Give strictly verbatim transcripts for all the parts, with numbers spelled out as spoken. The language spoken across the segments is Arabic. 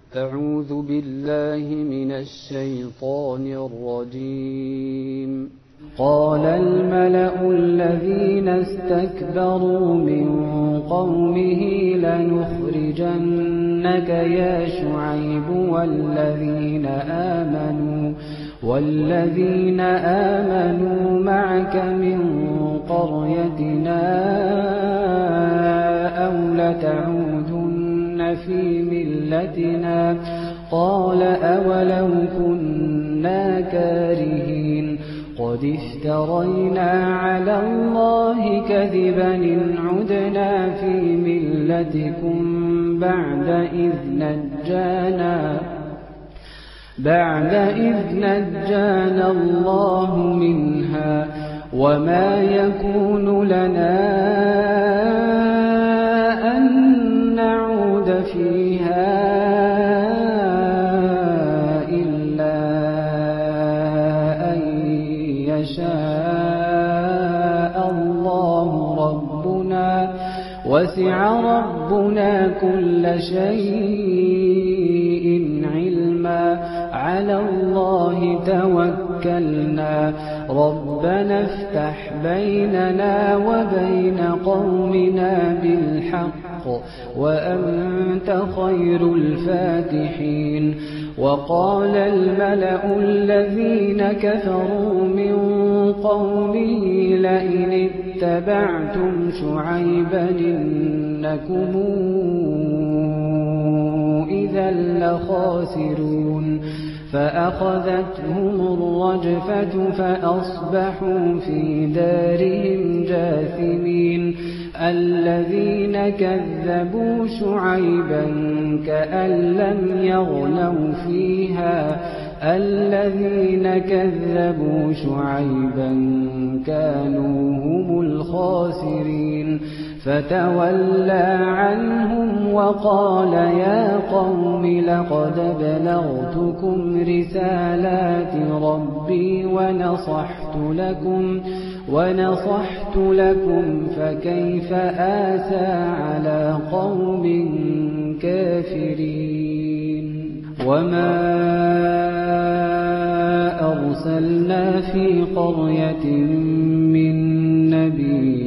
أعوذ بالله من الشيطان الرجيم. قال الملأ الذين استكبروا من قومه لنخرجنك يا شعيب والذين آمنوا والذين آمنوا معك من قريتنا أو لتعودن في ملتنا. قال أولو كنا كارهين قد افترينا على الله كذبا إن عدنا في ملتكم بعد إذ نجانا بعد إذ نجانا الله منها وما يكون لنا أن نعود فيها إلا أن يشاء الله ربنا وسع ربنا كل شيء علما على الله توكلنا ربنا افتح بيننا وبين قومنا بالحق وأنت خير الفاتحين. وقال الملأ الذين كفروا من قومه لئن اتبعتم شعيبا إنكم إذا لخاسرون. فأخذتهم الرجفة فأصبحوا في دارهم جاثمين. الذين كذبوا شعيبا كأن لم يغنوا فيها الذين كذبوا شعيبا كانوا هم الخاسرين. فتولى عنهم وقال يا قوم لقد بلغتكم رسالات ربي ونصحت لكم ونصحت لكم فكيف آسى على قوم كافرين. وما أرسلنا في قرية من نبي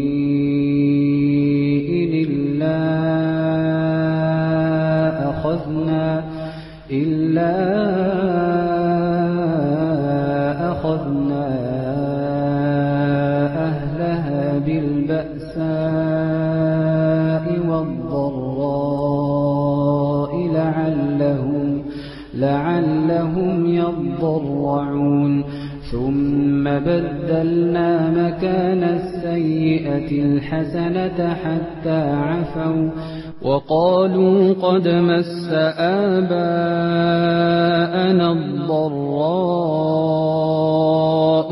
إلا أخذنا إلا أخذنا أهلها بالبأساء والضراء لعلهم لعلهم يضرعون. ثم بدلنا مكان السيئة الحسنة حتى عفوا وقالوا قد مس آباءنا الضراء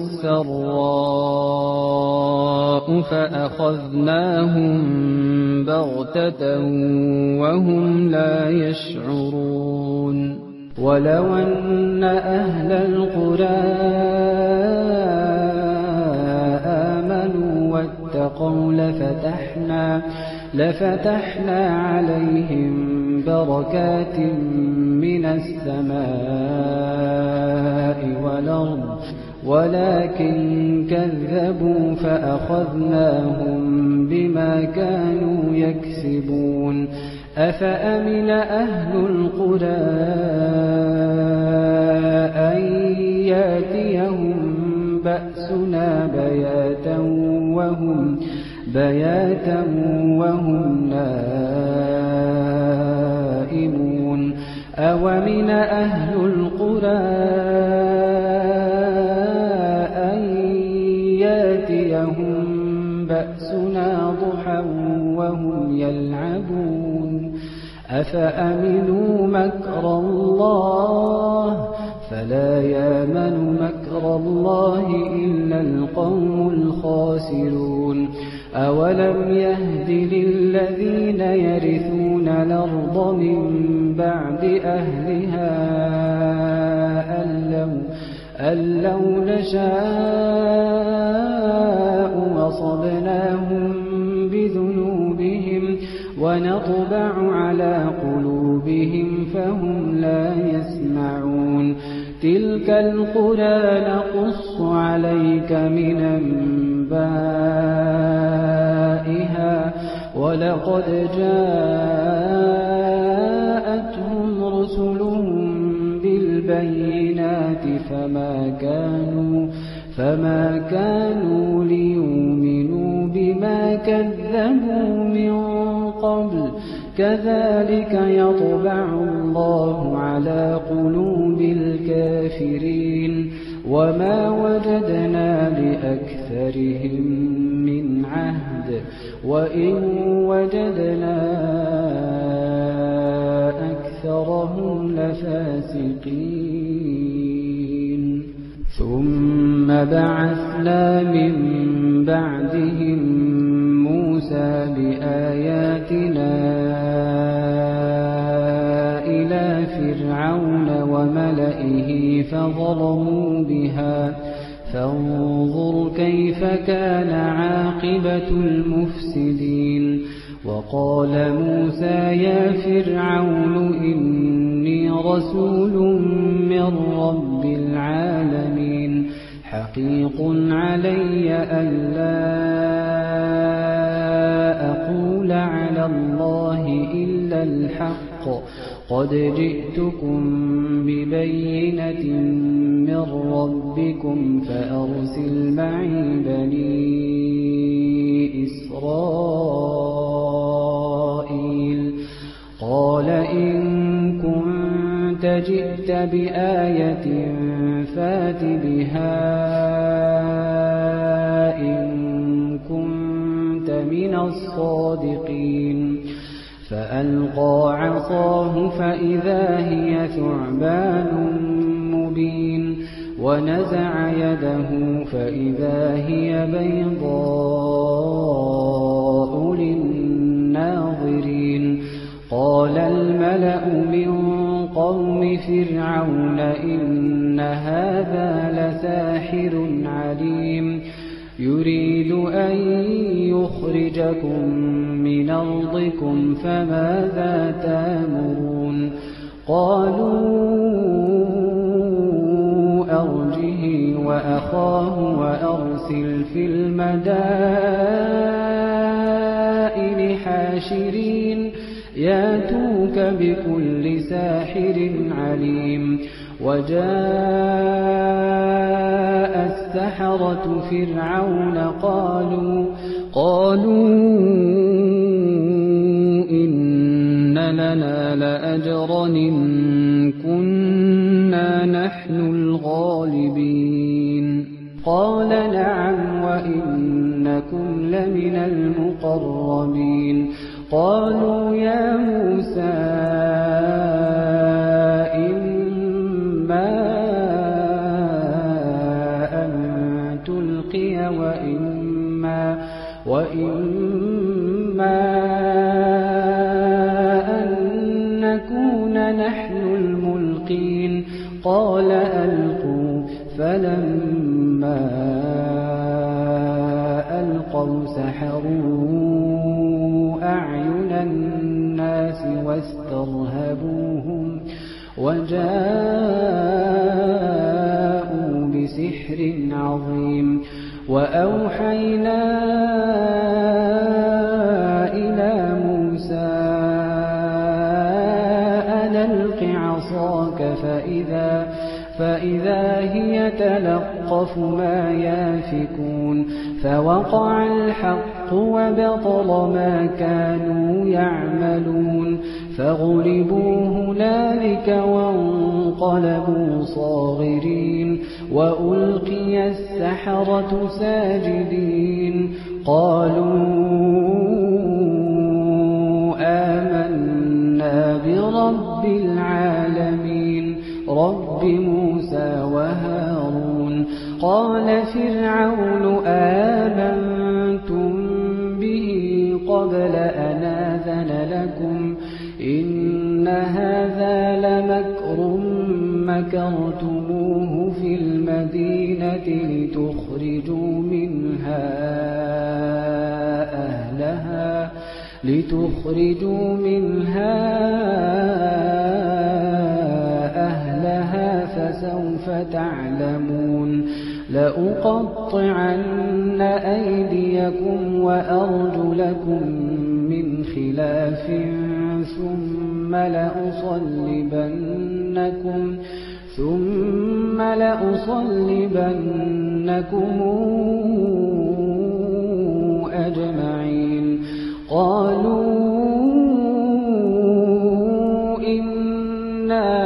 والسراء فأخذناهم بغتة وهم لا يشعرون. ولو أن أهل القرى آمنوا واتقوا لفتحنا لفتحنا عليهم بركات من السماء والأرض ولكن كذبوا فأخذناهم بما كانوا يكسبون. أفأمن أهل القرى أن ياتيهم بأسنا بياتا وهم بياتا وهم نائمون. أومن أهل القرى أن ياتيهم بأسنا ضحى وهم يلعبون. أفأمنوا مكر الله فلا يامن مكر الله إلا القوم الخاسرون. أولم يهد للذين يرثون الأرض من بعد أهلها أن لو, أن لو نشاء وصبناهم بذنوبهم ونطبع على قلوبهم قلوبهم فهم لا يسمعون تلك القرى نقص عليك من أنبائها ولقد جاءتهم رسلهم بالبينات فما كانوا فما كانوا ليؤمنوا بما كذبوا من قبل كذلك يطبع الله على قلوب الكافرين وما وجدنا لأكثرهم من عهد وإن وجدنا أكثرهم لفاسقين ثم بعثنا من بعدهم موسى بآياتنا إلى فرعون وملئه فظلموا بها فانظر كيف كان عاقبة المفسدين وقال موسى يا فرعون إني رسول من رب العالمين حقيق علي ألا أقول على الله إلا الحق قد جئتكم ببينة من ربكم فأرسل معي بني إسرائيل قال إن كنت جئت بآية فات بها إن كنت من الصادقين فألقى عصاه فإذا هي ثعبان مبين ونزع يده فإذا هي بيضاء للناظرين قال الملأ من قوم فرعون إن هذا لساحر عليم يريد أن يخرجكم من أرضكم فماذا تأمرون قالوا أرجه وأخاه وأرسل في المدائن حاشرين ياتوك بكل ساحر عليم وجاء السحرة فرعون قالوا قالوا إن لنا لأجرا إن كنا نحن الغالبين قال نعم وإنكم لمن المقربين قالوا يا موسى إما أن تلقي وإما, وإما أن نكون نحن الملقين قال ألقوا فلما ألقوا سحروا أعين الناس واسترهبوهم وجاءوا بسحر عظيم وأوحينا إلى موسى أن ألق عصاك فإذا, فإذا هي تلقف ما يافكون فوقع الحق وبطل ما كانوا يعملون فغلبوا هنالك وانقلبوا صاغرين وألقي السحرة ساجدين قالوا آمنا برب العالمين رب موسى وهارون قال فرعون آمنتم به قبل أن آذن لكم إن هذا لمكر مكرتموه في المدينة لتخرجوا منها أهلها لتخرجوا منها أهلها فسوف تعلمون لأقطعن أيديكم وأرجلكم من خلاف ثم لأصلبنكم ثم لأصلبنكم أجمعين قالوا إنا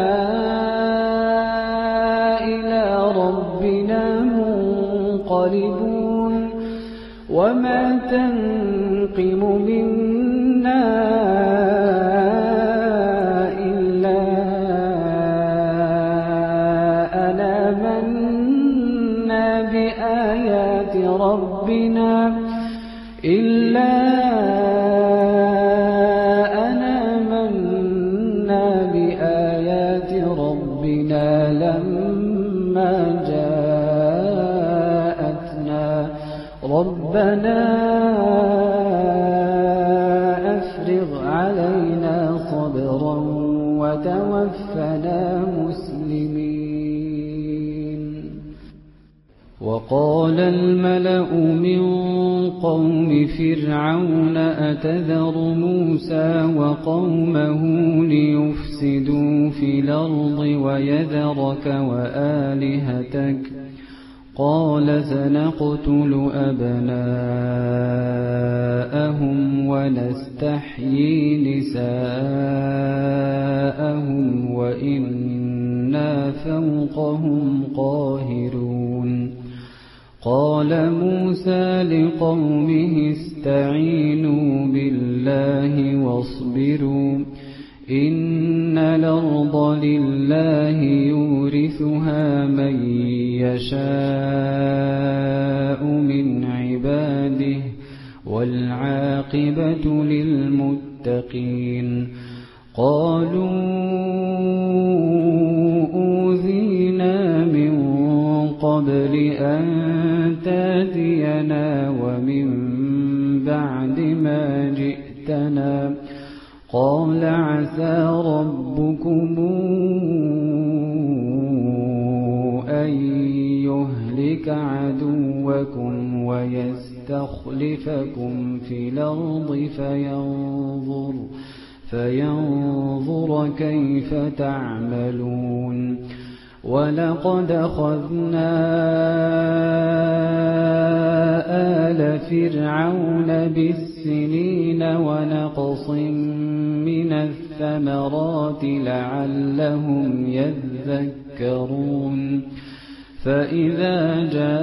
إلى ربنا منقلبون وما تنقم منا إلا أن آمنا بآيات ربنا إلا أن آمنا بآيات ربنا لما جاءتنا ربنا أفرغ علينا صبرا وتوفنا مسلمين. وقال الملأ من قوم فرعون أتذر موسى وقومه ليفسدوا في الأرض ويذرك وآلهتك قال سنقتل أبناءهم ونستحيي نساءهم وإنا فوقهم قاهرون. قال موسى لقومه استعينوا بالله واصبروا إن الأرض لله يورثها من يشاء من عباده والعاقبة للمتقين. قالوا أوذينا من قبل أن تاتينا ومن بعد ما جئتنا قال عسى ربكم أن يهلك عدوكم ويستخلفكم في الأرض فينظر, فينظر كيف تعملون. ولقد أخذنا آل فرعون بالسنين ونقص من الثمرات لعلهم يذكرون. فإذا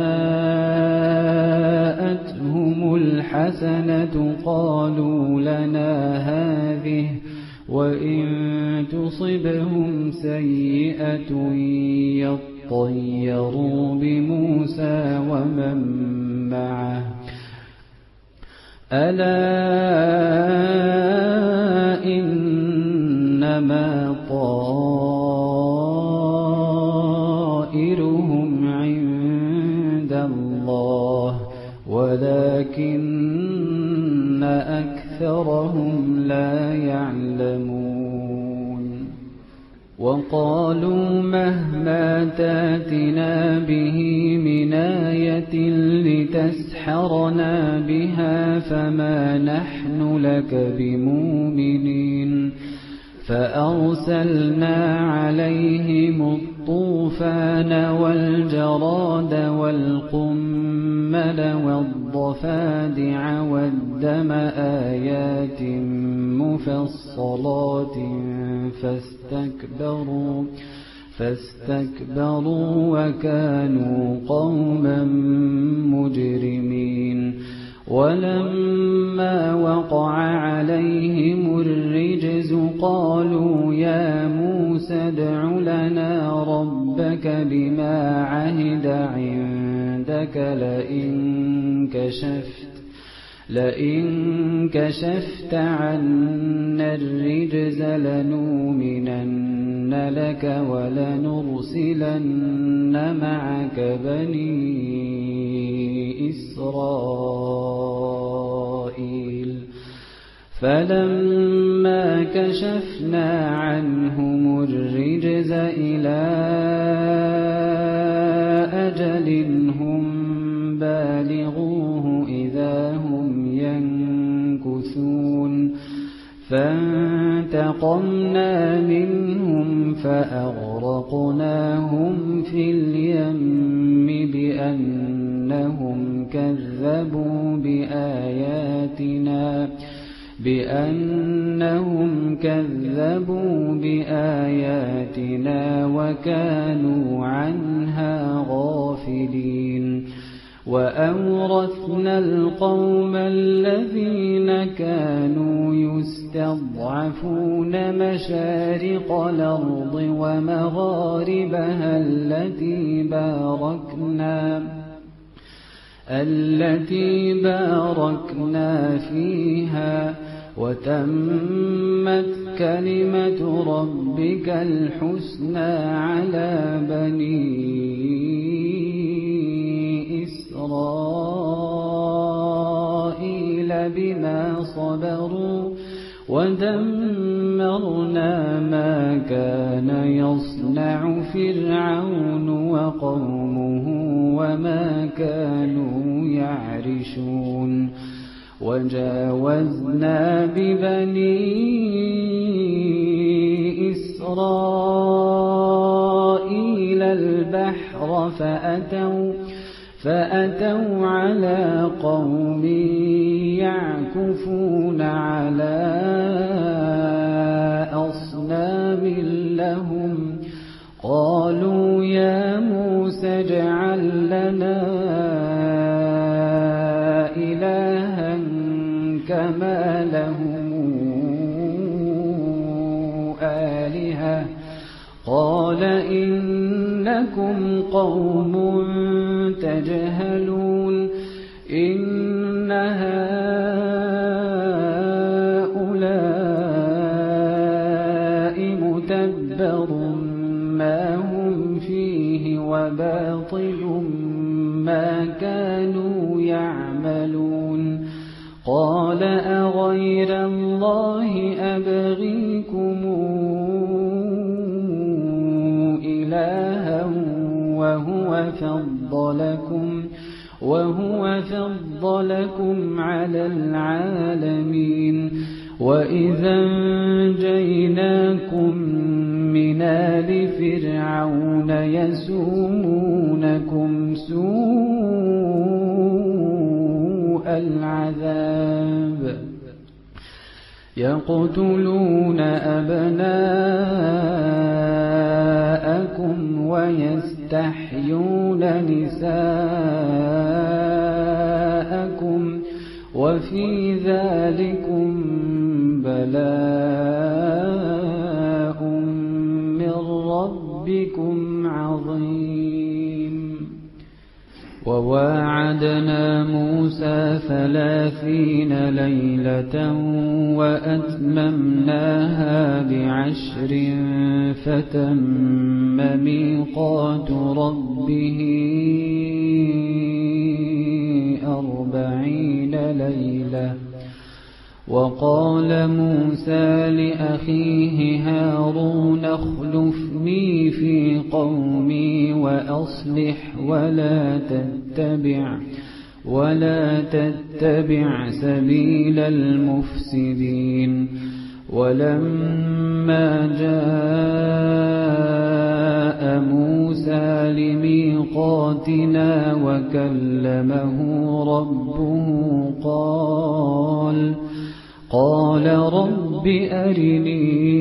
جاءتهم الحسنة قالوا لنا هذه وإن تصبهم سيئة يطيروا بموسى ومن معه ألا إنما طائرهم عند الله ولكن أكثرهم لا يعلمون. وقالوا مهما تاتنا به من آية لتسحرنا بها فما نحن لك بمؤمنين. فأرسلنا عليهم الطوفان والجراد والقمل والضفادع والدم آيات مفصلات فاستكبروا فاستكبروا وكانوا قوما مجرمين. ولما وقع عليهم الرجز قالوا يا موسى ادع لنا ربك بما عهد عندك لئن كشفت لئن كشفت عنا الرجز لنؤمنن لك ولنرسلن معك بني إسرائيل. فلما كشفنا عنهم الرجز إلى أجل هم بالغوه إذا هم ينكثون فانتقمنا منهم فأغرقناهم في اليم بأنهم كذبوا بآياتنا بأنهم كذبوا بآياتنا وكانوا عنها غافلين وأورثنا القوم الذين كانوا يستضعفون مشارق الأرض ومغاربها التي باركنا التي باركنا فيها وتمت كلمة ربك الحسنى على بني إسرائيل بما صبروا ودمرنا ما كان يصنع فرعون وقومه وما كانوا يعرشون وجاوزنا ببني إسرائيل البحر فأتوا فأتوا على قوم يعكفون على أصنام لهم قالوا يا موسى اجعل لنا إلها كما لهم آلهة قال إنكم قوم تجهلون إن هؤلاء متبر ما هم فيه وباطل ما كانوا يعملون قال أغير الله أبغيكم إلها وهو فضلكم وهو فضلكم على العالمين وإذا أنجيناكم من آل فرعون يسومونكم سوء العذاب يقتلون أبناءكم ويستحيون نساءكم وفي ذلكم بلاء من ربكم عظيم وواعدنا موسى ثلاثين ليلة وأتممناها بعشر فتم ميقات ربه أربعين ليلة وقال موسى لأخيه هارون اخلفني في قومي وأصلح ولا تتبع ولا تتبع سبيل المفسدين ولما جاء موسى لميقاتنا وكلمه ربه قال قال رب أرني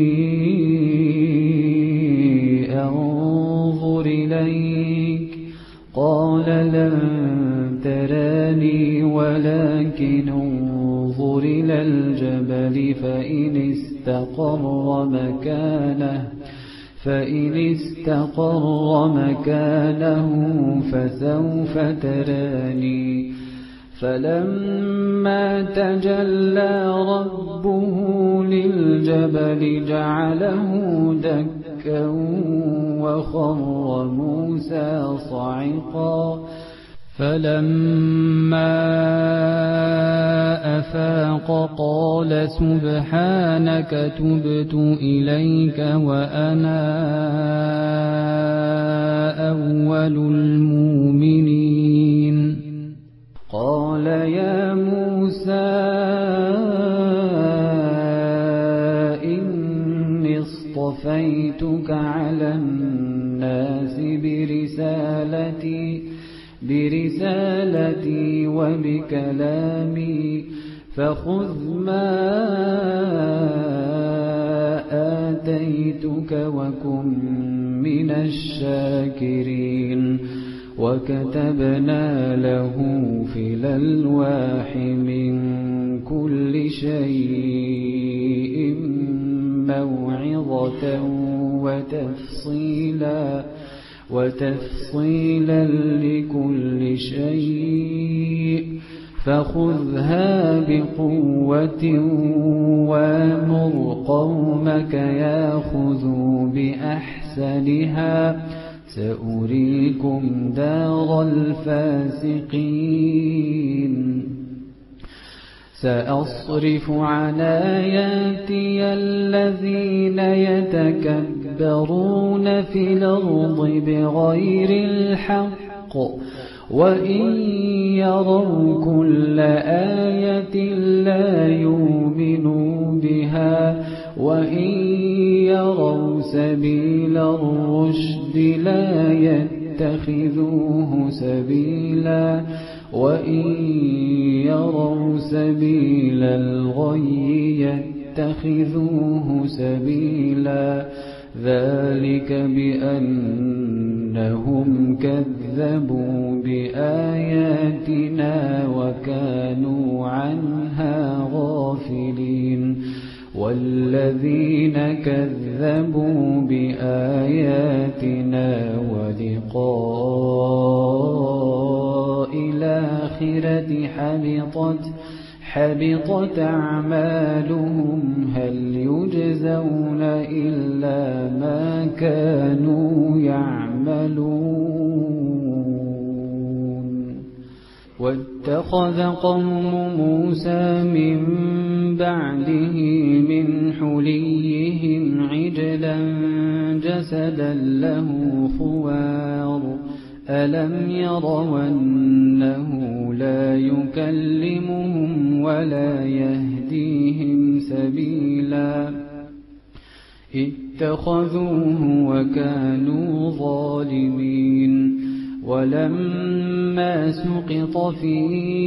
أنظر إليك قال لن تراني ولكن انظر إلى الجبل فإن استقر مكانه فإن استقر مكانه فسوف تراني فلما تجلى ربه للجبل جعله دكا وخر موسى صعقا فلما أفاق أفاق قال سبحانك تبت إليك وأنا أول المؤمنين قال يا موسى إني اصطفيتك على الناس برسالتي برسالتي وبكلامي فخذ ما آتيتك وكن من الشاكرين وكتبنا له في الألواح من كل شيء موعظة وتفصيلا وتفصيلا لكل شيء فخذها بقوة وامر قومك ياخذوا بأحسنها سأريكم دار الفاسقين سأصرف عن آياتي الذين يتكبرون في الأرض بغير الحق وإن يروا كل آية لا يؤمنوا بها وإن يروا سبيل الرشد لا يتخذوه سبيلا وإن يروا سبيل الغي يتخذوه سبيلا ذلك بأنهم كذبوا بآياتنا وكانوا عنها غافلين والذين كذبوا بآياتنا ولقاء الآخرة حبطت حبطت أعمالهم هل يجزون إلا ما كانوا يعملون واتخذ قوم موسى من بعده من حليهم عجلا جسدا له خوار ألم يروا أنه لا يكلمهم ولا يهديهم سبيلا اتخذوه وكانوا ظالمين ولما سقط في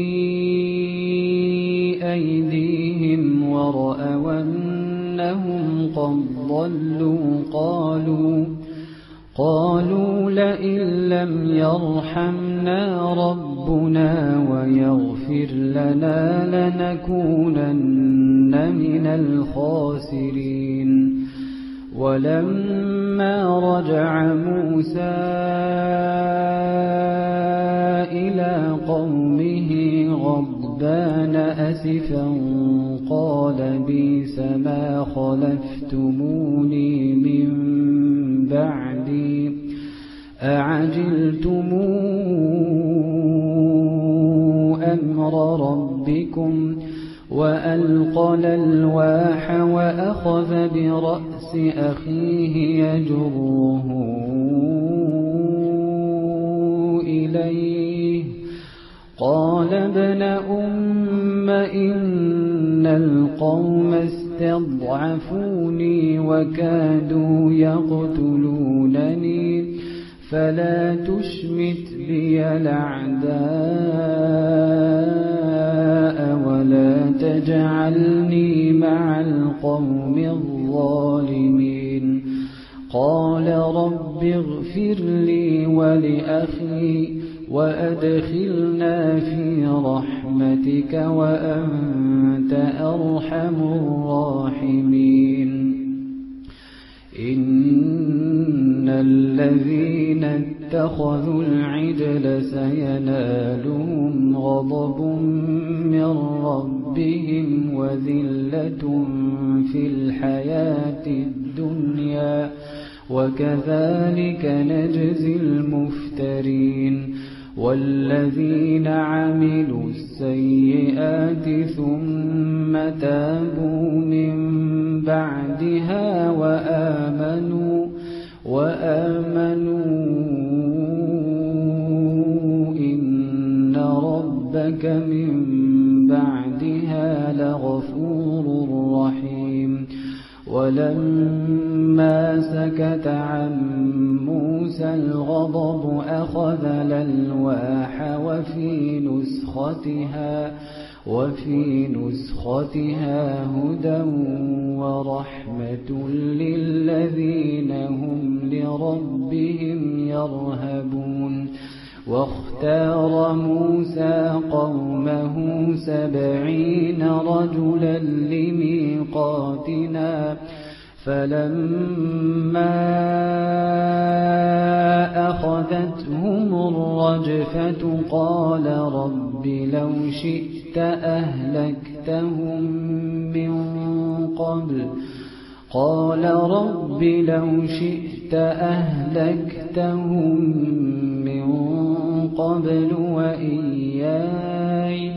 أيديهم ورأوا أنهم قد ضلوا قالوا قالوا لئن لم يرحمنا ربنا ويغفر لنا لنكونن من الخاسرين ولما رجع موسى إلى قومه غضبان أسفا قال بئس ما خلفتموني من بعدي أعجلتم أمر ربكم وألقى الألواح وأخذ برأس أخيه يجره إليه قال ابن أم إن القوم استضعفوني وكادوا يقتلونني فلا تشمت بي الأعداء ولا تجعلني مع القوم الظالمين قال رب اغفر لي ولأخي وأدخلنا في رحمتك وأنت أرحم الراحمين إن الذين اتخذوا العجل سينالهم غضب من ربهم وذلة في الحياة الدنيا وكذلك نجزي المفترين والذين عملوا السيئات ثم تابوا من بعدها وآمنوا وآمنوا إن ربك من بعدها لغفور رحيم. ولما سكت عن موسى الغضب أخذ الألواح وفي نسختها وفي نسختها هدى ورحمة للذين هم لربهم يرهبون. واختار موسى قومه سبعين رجلا لميقاتنا فلما أخذتهم الرجفة قال رب لو شئت أهلكتهم من قبل قال رب لو شئت أهلكتهم من قبل وإياي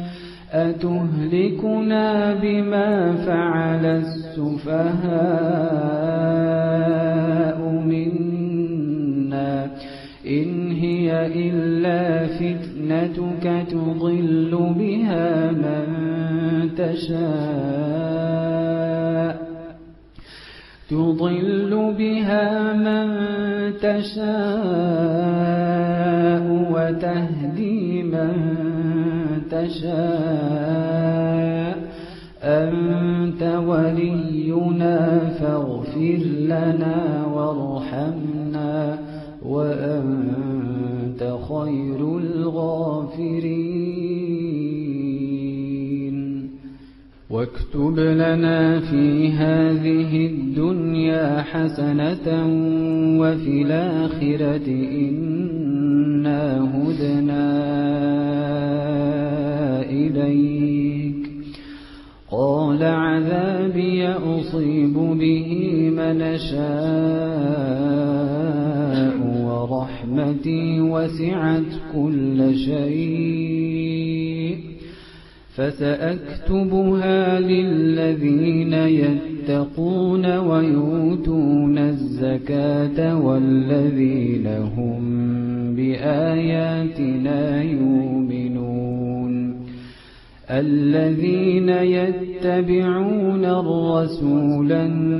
أتهلكنا بما فعل السفهاء منا إن هي إلا فتنتك تضل بها من تشاء تضل بها من تشاء وتهدي من تشاء أنت ولينا فاغفر لنا وارحمنا وأنت خير الغافرين. واكتب لنا في هذه الدنيا حسنة وفي الآخرة إنا هدنا إليك. قال عذابي أصيب به من شاء ورحمتي وسعت كل شيء فسأكتبها للذين يتقون ويؤتون الزكاة والذين هم بآياتنا يؤمنون. الذين يتبعون الرسول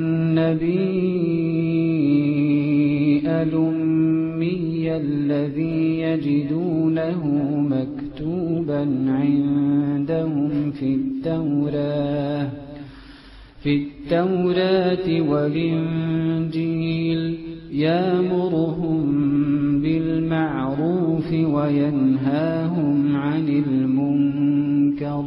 النبي الأمي الذي يجدونه مكتوبا عندهم في التوراة في التوراة والإنجيل يأمرهم بالمعروف وينهاهم عن المنكر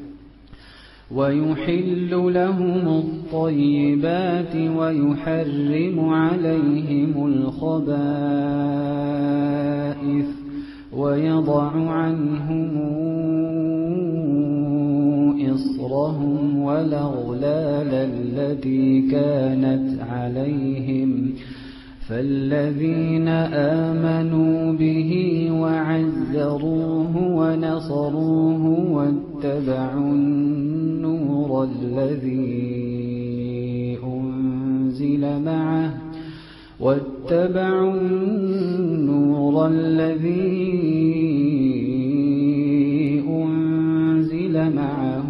ويحل لهم الطيبات ويحرم عليهم الخبائث ويضع عنهم إصرهم والأغلال التي كانت عليهم. فالذين آمنوا به وعزروه ونصروه واتبعوا النور الذي أنزل معه واتبعوا النور الذي أنزل معه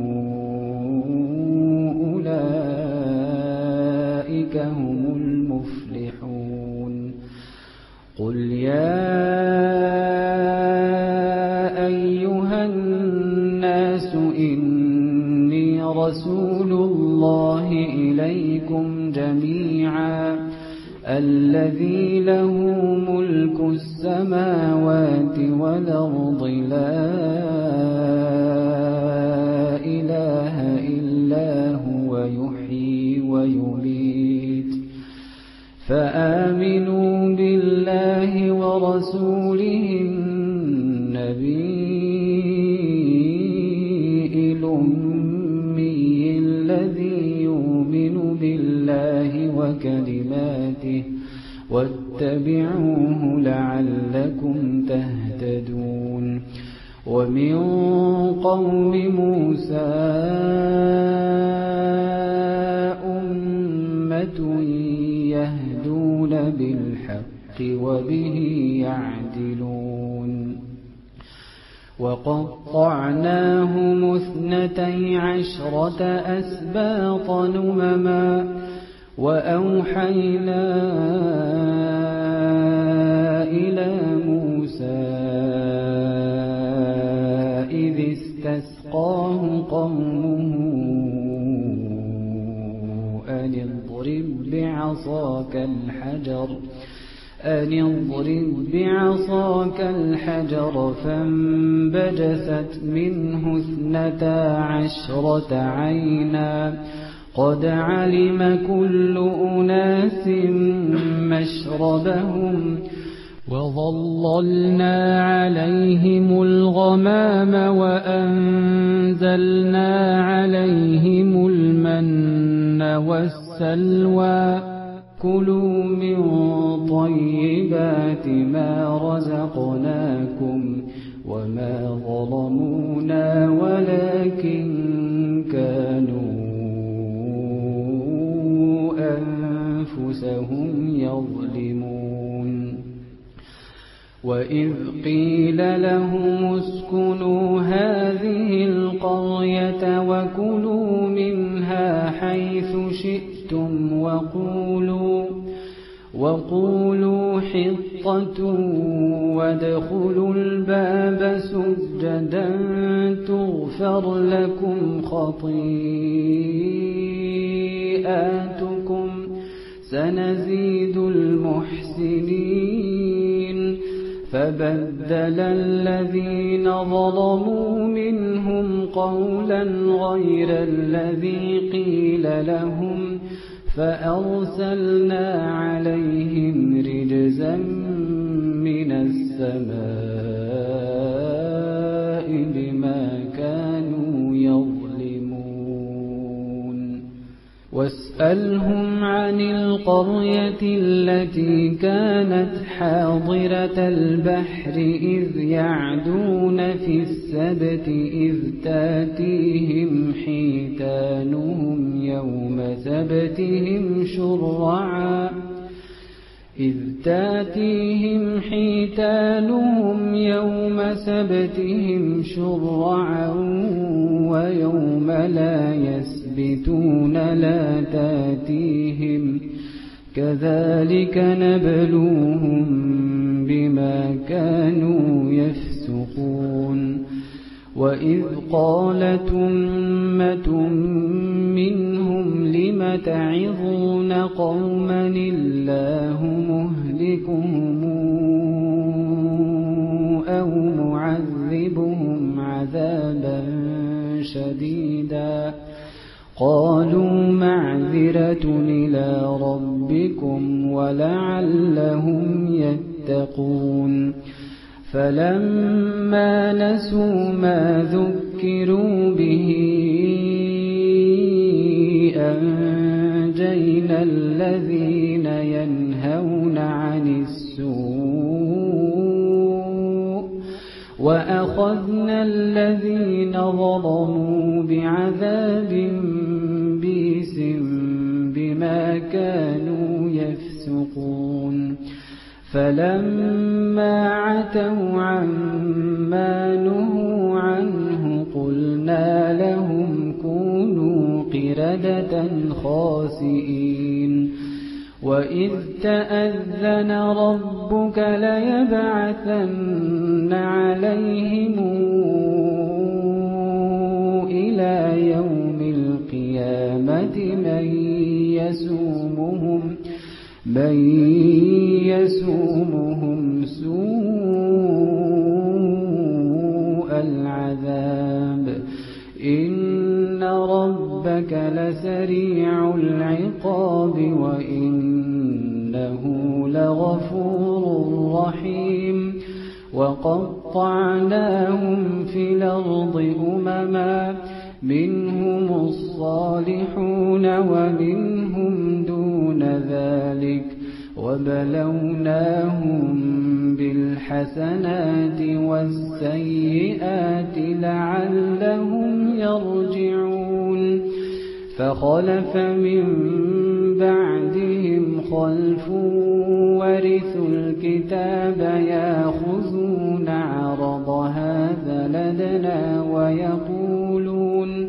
أولئك هم المفلحون. قل يا أيها الناس إني رسول الله إليكم جميعا الذي له ملك السماوات والأرض لا إله إلا هو يحيي ويميت فآمنوا بالله ورسوله النبي الأمي الذي يؤمن بالله وكلماته واتبعوه لعلكم تهتدون. ومن قوم موسى أمة يهدون بالحق وبه يعدلون وقطعناهم اثنتي عشرة أسباط أمما وأوحينا إلى موسى إذ استسقاه قومه أن اضرب بعصاك الحجر أن اضرب بعصاك الحجر فانبجست منه اثنتا عشرة عينا قد علم كل أناس مشربهم وظللنا عليهم الغمام وأنزلنا عليهم المن والسلوى كلوا من طيبات ما رزقناكم وما ظلمونا ولكن كانوا أنفسهم يظلمون وإذ قيل لهم اسكنوا هذه القرية وكلوا منها حيث شئتم وقولوا وقولوا حطة وادخلوا الباب سجدا تغفر لكم خطيئاتكم سنزيد المحسنين فبدل الذين ظلموا منهم قولا غير الذي قيل لهم فأرسلنا عليهم رجزا من السماء بما كانوا يظلمون واسألهم عن القرية التي كانت حاضرة البحر إذ يعدون في السبت إذ تاتيهم حيتانهم يوم سبتهم شرعا إذ تاتيهم حيتانهم يوم سبتهم شرعا ويوم لا يسبتون لا تاتيهم كذلك نبلوهم بما كانوا يفسقون وإذ قالت أمة منهم لم تعظون قوما الله مهلكهم أو معذبهم عذابا شديدا قالوا معذرة إلى ربكم ولعلهم يتقون فلما نسوا ما ذكروا به أنجينا الذين ينهون عن السوء وأخذنا الذين ظلموا بعذاب بئس بما كانوا يفسقون فلما عتوا عما نهوا عنه قلنا لهم كونوا قردة خاسئين وإذ تأذن ربك ليبعثن عليهم إلى يوم القيامة من يسومهم من يسومهم سوء العذاب إن ربك لسريع العقاب وإنه لغفور رحيم وقطعناهم في الأرض أمما منهم الصالحون ومنهم دون ذلك وبلوناهم بالحسنات والسيئات لعلهم يرجعون فخلف من بعدهم خلف ورثوا الكتاب يأخذون عرض هذا لدنا ويقولون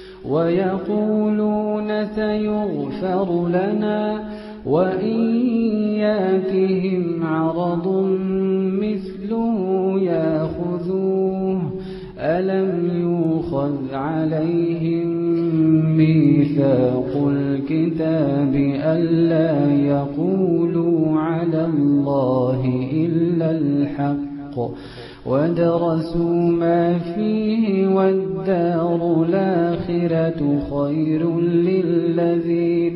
ويقولون سيغفر لنا وإن ياتهم عرض مثله يأخذوه ألم يؤخذ عليهم ميثاق الكتاب ألا يقولوا على الله إلا الحق ودرسوا ما فيه والدار الآخرة خير للذين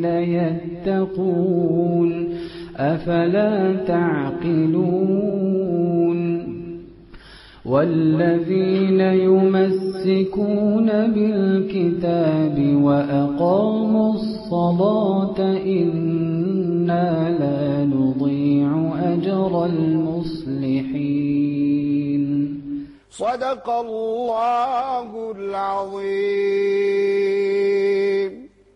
يتقون أفلا تعقلون والذين يمسكون بالكتاب وأقاموا الصلاة إنا لا نضيع أجر المصلحين. صدق الله العظيم.